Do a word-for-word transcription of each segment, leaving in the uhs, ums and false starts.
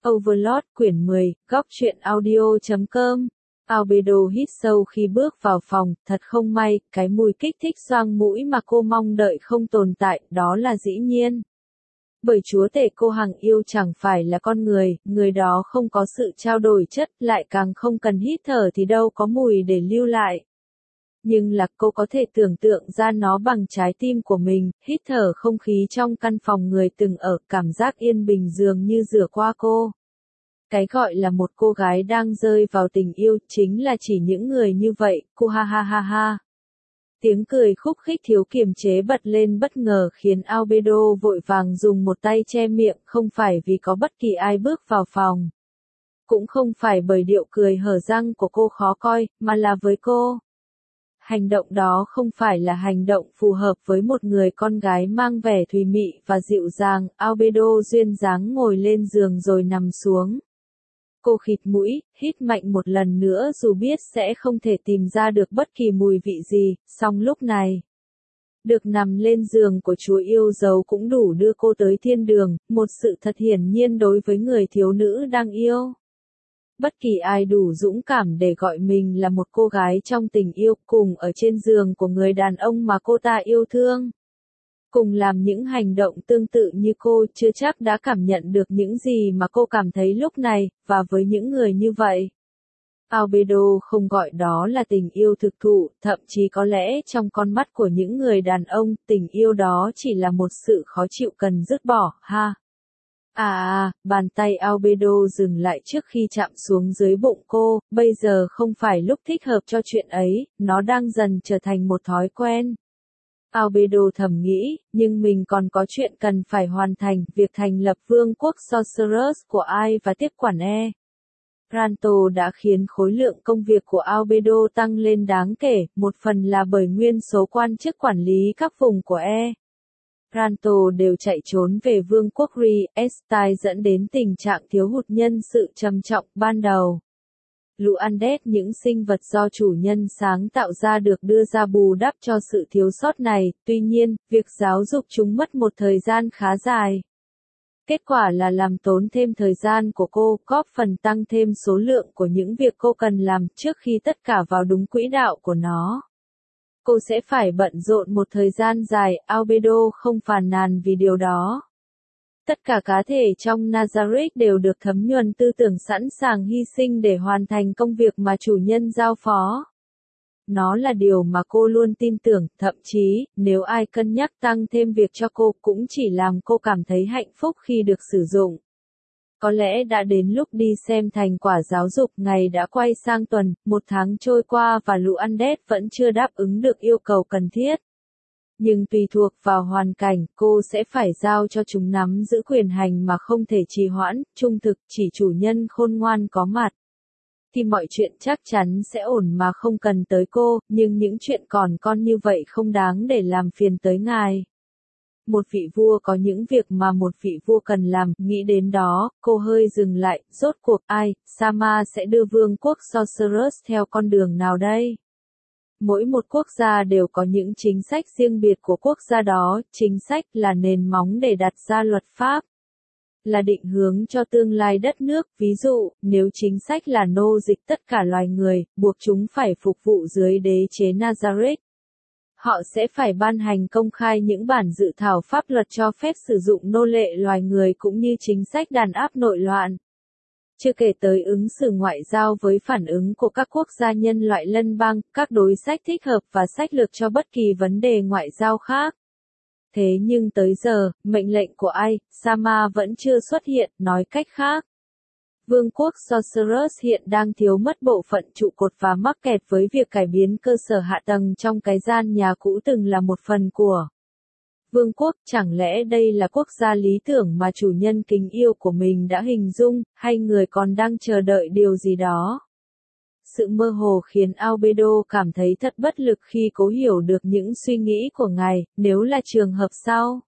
Overlord quyển mười, góc truyện audio chấm com. Albedo hít sâu khi bước vào phòng, thật không may, cái mùi kích thích xoang mũi mà cô mong đợi không tồn tại, đó là dĩ nhiên. Bởi chúa tể cô hằng yêu chẳng phải là con người, người đó không có sự trao đổi chất, lại càng không cần hít thở thì đâu có mùi để lưu lại. Nhưng là cô có thể tưởng tượng ra nó bằng trái tim của mình, hít thở không khí trong căn phòng người từng ở, cảm giác yên bình dường như rửa qua cô. Cái gọi là một cô gái đang rơi vào tình yêu, chính là chỉ những người như vậy, cô ha ha ha ha. Tiếng cười khúc khích thiếu kiềm chế bật lên bất ngờ khiến Albedo vội vàng dùng một tay che miệng, không phải vì có bất kỳ ai bước vào phòng. Cũng không phải bởi điệu cười hở răng của cô khó coi, mà là với cô. Hành động đó không phải là hành động phù hợp với một người con gái mang vẻ thùy mị và dịu dàng. Albedo duyên dáng ngồi lên giường rồi nằm xuống. Cô khịt mũi, hít mạnh một lần nữa dù biết sẽ không thể tìm ra được bất kỳ mùi vị gì, song lúc này. Được nằm lên giường của chúa yêu dấu cũng đủ đưa cô tới thiên đường, một sự thật hiển nhiên đối với người thiếu nữ đang yêu. Bất kỳ ai đủ dũng cảm để gọi mình là một cô gái trong tình yêu, cùng ở trên giường của người đàn ông mà cô ta yêu thương. Cùng làm những hành động tương tự như cô, chưa chắc đã cảm nhận được những gì mà cô cảm thấy lúc này, và với những người như vậy. Albedo không gọi đó là tình yêu thực thụ, thậm chí có lẽ trong con mắt của những người đàn ông, tình yêu đó chỉ là một sự khó chịu cần dứt bỏ, ha. À à, bàn tay Albedo dừng lại trước khi chạm xuống dưới bụng cô, bây giờ không phải lúc thích hợp cho chuyện ấy, nó đang dần trở thành một thói quen. Albedo thầm nghĩ, nhưng mình còn có chuyện cần phải hoàn thành, việc thành lập vương quốc Sorcerers của ai và tiếp quản E. Ranto đã khiến khối lượng công việc của Albedo tăng lên đáng kể, một phần là bởi nguyên số quan chức quản lý các vùng của E. Ranto đều chạy trốn về vương quốc Re-Estai dẫn đến tình trạng thiếu hụt nhân sự trầm trọng ban đầu. Lũ Undead, những sinh vật do chủ nhân sáng tạo ra được đưa ra bù đắp cho sự thiếu sót này, tuy nhiên, việc giáo dục chúng mất một thời gian khá dài. Kết quả là làm tốn thêm thời gian của cô, góp phần tăng thêm số lượng của những việc cô cần làm trước khi tất cả vào đúng quỹ đạo của nó. Cô sẽ phải bận rộn một thời gian dài, Albedo không phàn nàn vì điều đó. Tất cả cá thể trong Nazarick đều được thấm nhuần tư tưởng sẵn sàng hy sinh để hoàn thành công việc mà chủ nhân giao phó. Nó là điều mà cô luôn tin tưởng, thậm chí, nếu ai cân nhắc tăng thêm việc cho cô cũng chỉ làm cô cảm thấy hạnh phúc khi được sử dụng. Có lẽ đã đến lúc đi xem thành quả giáo dục. Ngày đã quay sang tuần, một tháng trôi qua và lũ Undead vẫn chưa đáp ứng được yêu cầu cần thiết. Nhưng tùy thuộc vào hoàn cảnh, cô sẽ phải giao cho chúng nắm giữ quyền hành mà không thể trì hoãn, trung thực, chỉ chủ nhân khôn ngoan có mặt. Thì mọi chuyện chắc chắn sẽ ổn mà không cần tới cô, nhưng những chuyện còn con như vậy không đáng để làm phiền tới ngài. Một vị vua có những việc mà một vị vua cần làm, nghĩ đến đó, cô hơi dừng lại, rốt cuộc ai, Sama sẽ đưa vương quốc Sorcerers theo con đường nào đây? Mỗi một quốc gia đều có những chính sách riêng biệt của quốc gia đó, chính sách là nền móng để đặt ra luật pháp. Là định hướng cho tương lai đất nước, ví dụ, nếu chính sách là nô dịch tất cả loài người, buộc chúng phải phục vụ dưới đế chế Nazarick. Họ sẽ phải ban hành công khai những bản dự thảo pháp luật cho phép sử dụng nô lệ loài người cũng như chính sách đàn áp nội loạn. Chưa kể tới ứng xử ngoại giao với phản ứng của các quốc gia nhân loại lân bang, các đối sách thích hợp và sách lược cho bất kỳ vấn đề ngoại giao khác. Thế nhưng tới giờ, mệnh lệnh của ai, Sama vẫn chưa xuất hiện, nói cách khác. Vương quốc Sorcerers hiện đang thiếu mất bộ phận trụ cột và mắc kẹt với việc cải biến cơ sở hạ tầng trong cái gian nhà cũ từng là một phần của vương quốc. Chẳng lẽ đây là quốc gia lý tưởng mà chủ nhân kính yêu của mình đã hình dung, hay người còn đang chờ đợi điều gì đó? Sự mơ hồ khiến Albedo cảm thấy thật bất lực khi cố hiểu được những suy nghĩ của ngài. Nếu là trường hợp sau,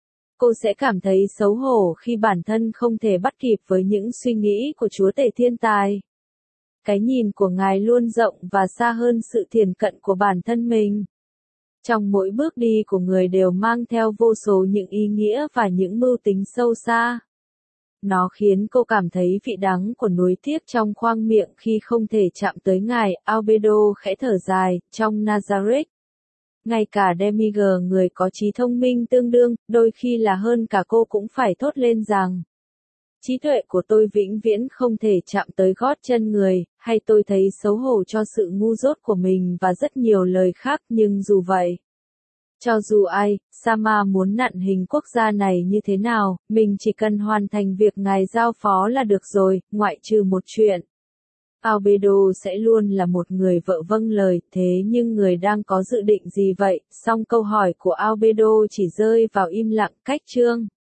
cô sẽ cảm thấy xấu hổ khi bản thân không thể bắt kịp với những suy nghĩ của chúa tể thiên tài. Cái nhìn của ngài luôn rộng và xa hơn sự thiển cận của bản thân mình. Trong mỗi bước đi của người đều mang theo vô số những ý nghĩa và những mưu tính sâu xa. Nó khiến cô cảm thấy vị đắng của nuối tiếc trong khoang miệng khi không thể chạm tới ngài. Albedo khẽ thở dài, trong Nazareth. Ngay cả Demiger, người có trí thông minh tương đương, đôi khi là hơn cả cô, cũng phải thốt lên rằng trí tuệ của tôi vĩnh viễn không thể chạm tới gót chân người, hay tôi thấy xấu hổ cho sự ngu dốt của mình và rất nhiều lời khác. Nhưng dù vậy, cho dù ai, Sama muốn nặn hình quốc gia này như thế nào, mình chỉ cần hoàn thành việc ngài giao phó là được rồi, ngoại trừ một chuyện. Albedo sẽ luôn là một người vợ vâng lời, thế nhưng người đang có dự định gì vậy? Song câu hỏi của Albedo chỉ rơi vào im lặng. Cách chương